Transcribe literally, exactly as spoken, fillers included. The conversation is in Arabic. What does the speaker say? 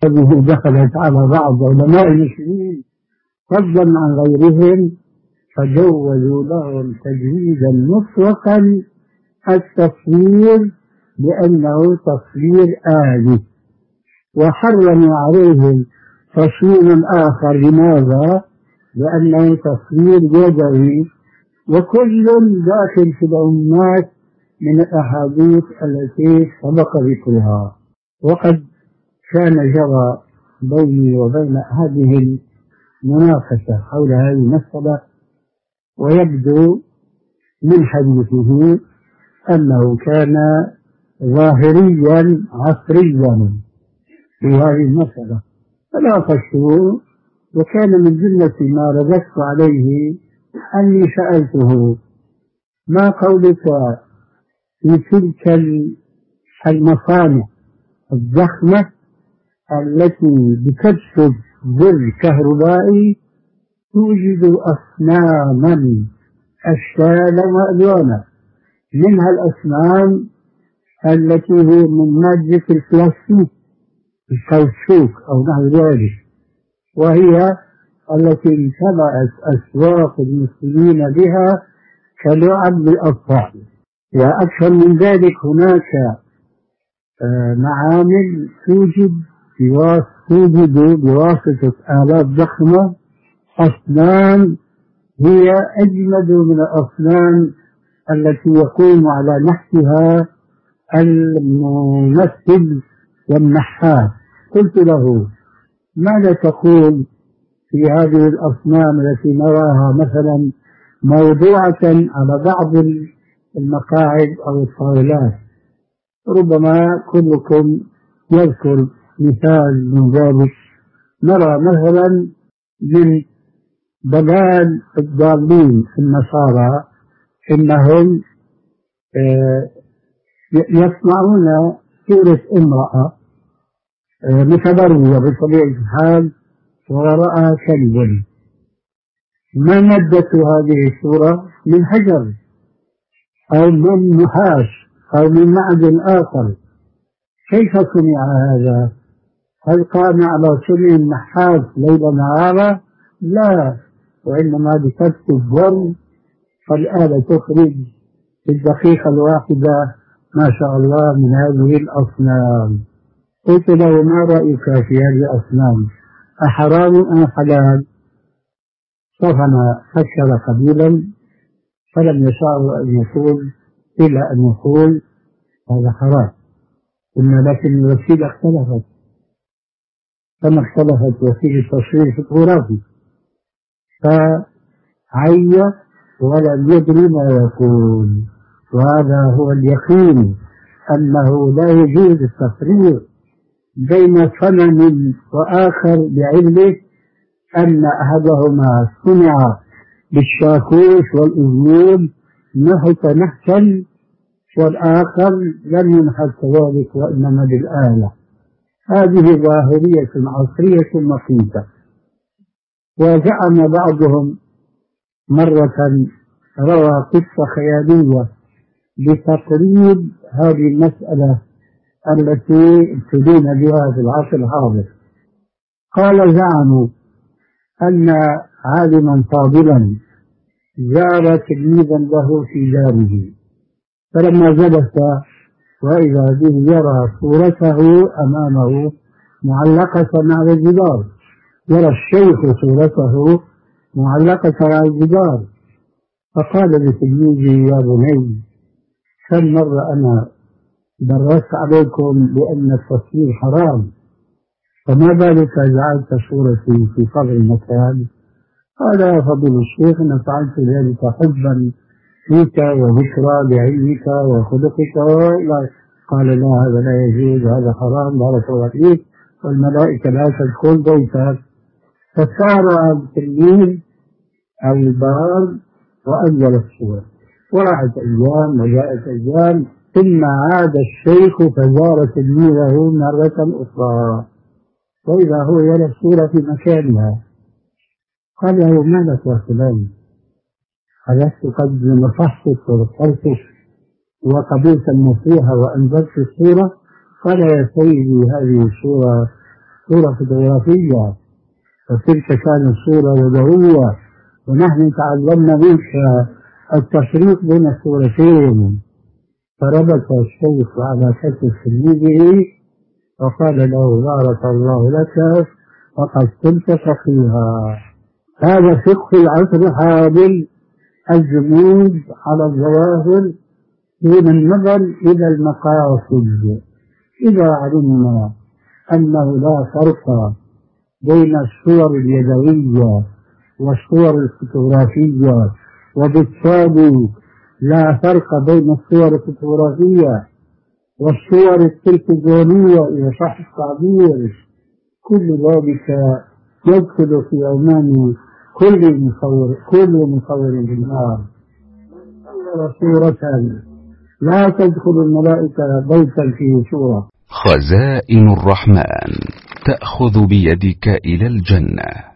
هذه دخلت على بعض علماء المسلمين فضلا عن غيرهم، فجوزوا لهم تجويزا مطلقا التصوير لأنه تصوير آلي، وحرموا عليهم تصوير آخر. لماذا؟ لأنه تصوير يدوي، وكل داخل في الأمات من الأحاديث التي سبق ذكرها. وقد كان جرى بيني وبين هذه المناقشة حول هذه المسألة، ويبدو من حديثه أنه كان ظاهريا عصريا في هذه المسألة، فناقشته، وكان من جملة ما رددت عليه أني سألته: ما قولك في تلك المصانع الضخمة التي بتبسط زر كهربائي توجد أصناما أشكالا وألوانا، منها الأصنام التي هي من مادة البلاستيك الكاوتشوك أو نحو ذلك، وهي التي امتلأت أسواق المسلمين بها كلعب للأطفال. وأكثر من ذلك هناك معامل توجد توجد بواسطة آلات ضخمة أصنام هي أجمد من الأصنام التي يقوم على نحتها الممثل والنحات. قلت له: ماذا تقول في هذه الأصنام التي نراها مثلا موضوعة على بعض المقاعد أو الطاولات؟ ربما كلكم يذكر مثال من ذلك. نرى مثلا من ضلال الضالين النصارى إنهم يصنعون صورة امرأة متبرجة بطبيعة الحال ووراءها كلب. ما مادة هذه الصورة؟ من حجر أو من نحاس أو من معدن آخر. كيف صنع هذا؟ هل قام على صنع النحاس ليل نهارا؟ لا، وإنما بكبس الزر فالآلة تخرج في الدقيقة الواحدة ما شاء الله من هذه الأصنام. قلت له: ما رأيك في هذه الأصنام؟ أحرام أم حلال؟ صفنا فكر قليلا فلم يشاء أن يقول إلا أن يقول هذا حرام. قلنا: لكن الوسيلة اختلفت، كما اختلفت وسيلة التصوير الفوتوغرافي. فعي ولم يدري ما يقول، وهذا هو اليقين أنه لا يجوز التفريق بين صنم وآخر بعلة أن أحدهما صنع بالشاكوش والإذنين نحت نحتا، والآخر لم ينحت كذلك وإنما بالآلة. هذه ظاهرية عصرية مخيفة. وزعم بعضهم مرة روى قصة خيالية لتقريب هذه المسألة التي ابتلينا بها في العصر الحاضر. قال: زعموا أن عالما فاضلا زار تلميذا له في داره، فلما جلس وإذا به يرى صورته أمامه معلقة على الجدار، يرى الشيخ صورته معلقة على الجدار، فقال لتلميذه: يا بني، كم مرة أنا درست عليكم بأن التصوير حرام، فما بالك جعلت صورتي في قبر المكان؟ قال: يا فضيل الشيخ، أنا فعلت ذلك حبا فيك وذكرى بعلمك وخلقك. قال: لا، هذا لا يجوز، هذا حرام، بارك الله فيك، والملائكة لا تدخل بيتك. فسار التلميذ أو البار وأنزل الصورة، وراحت أيام وجاءت أيام، ثم عاد الشيخ فزار تلميذه مرة أخرى، وإذا هو يرى الصورة في مكانها. قال له: ما لك يا فلان؟ ألست قد نصحتك وذكرتك وقبلت النصيحة وأنزلت الصورة؟ قال: يا سيدي، هذه الصورة صورة فوتوغرافية، فتلك كانت صورة يدوية، ونحن تعلمنا منك التفريق بين الصورتين. فربط الشيخ على كتف تلميذه وقال له بارك الله لك وقد كنت فقيها. هذا فقه العصر الحاضر، الجمود على الظواهر دون النظر إلى المقاصد. إذا علمنا أنه لا فرق بين الصور اليدوية والصور الفوتوغرافية، وبالتالي لا فرق بين الصور الفوتوغرافية والصور التلفزيونية إذا صح التعبير، كل ذلك يدخل في أمان كل مصور كل مصور بالنار. صور صورة لا تدخل الملائكة بيتا فيه صورة. خزائن الرحمن تأخذ بيدك إلى الجنة.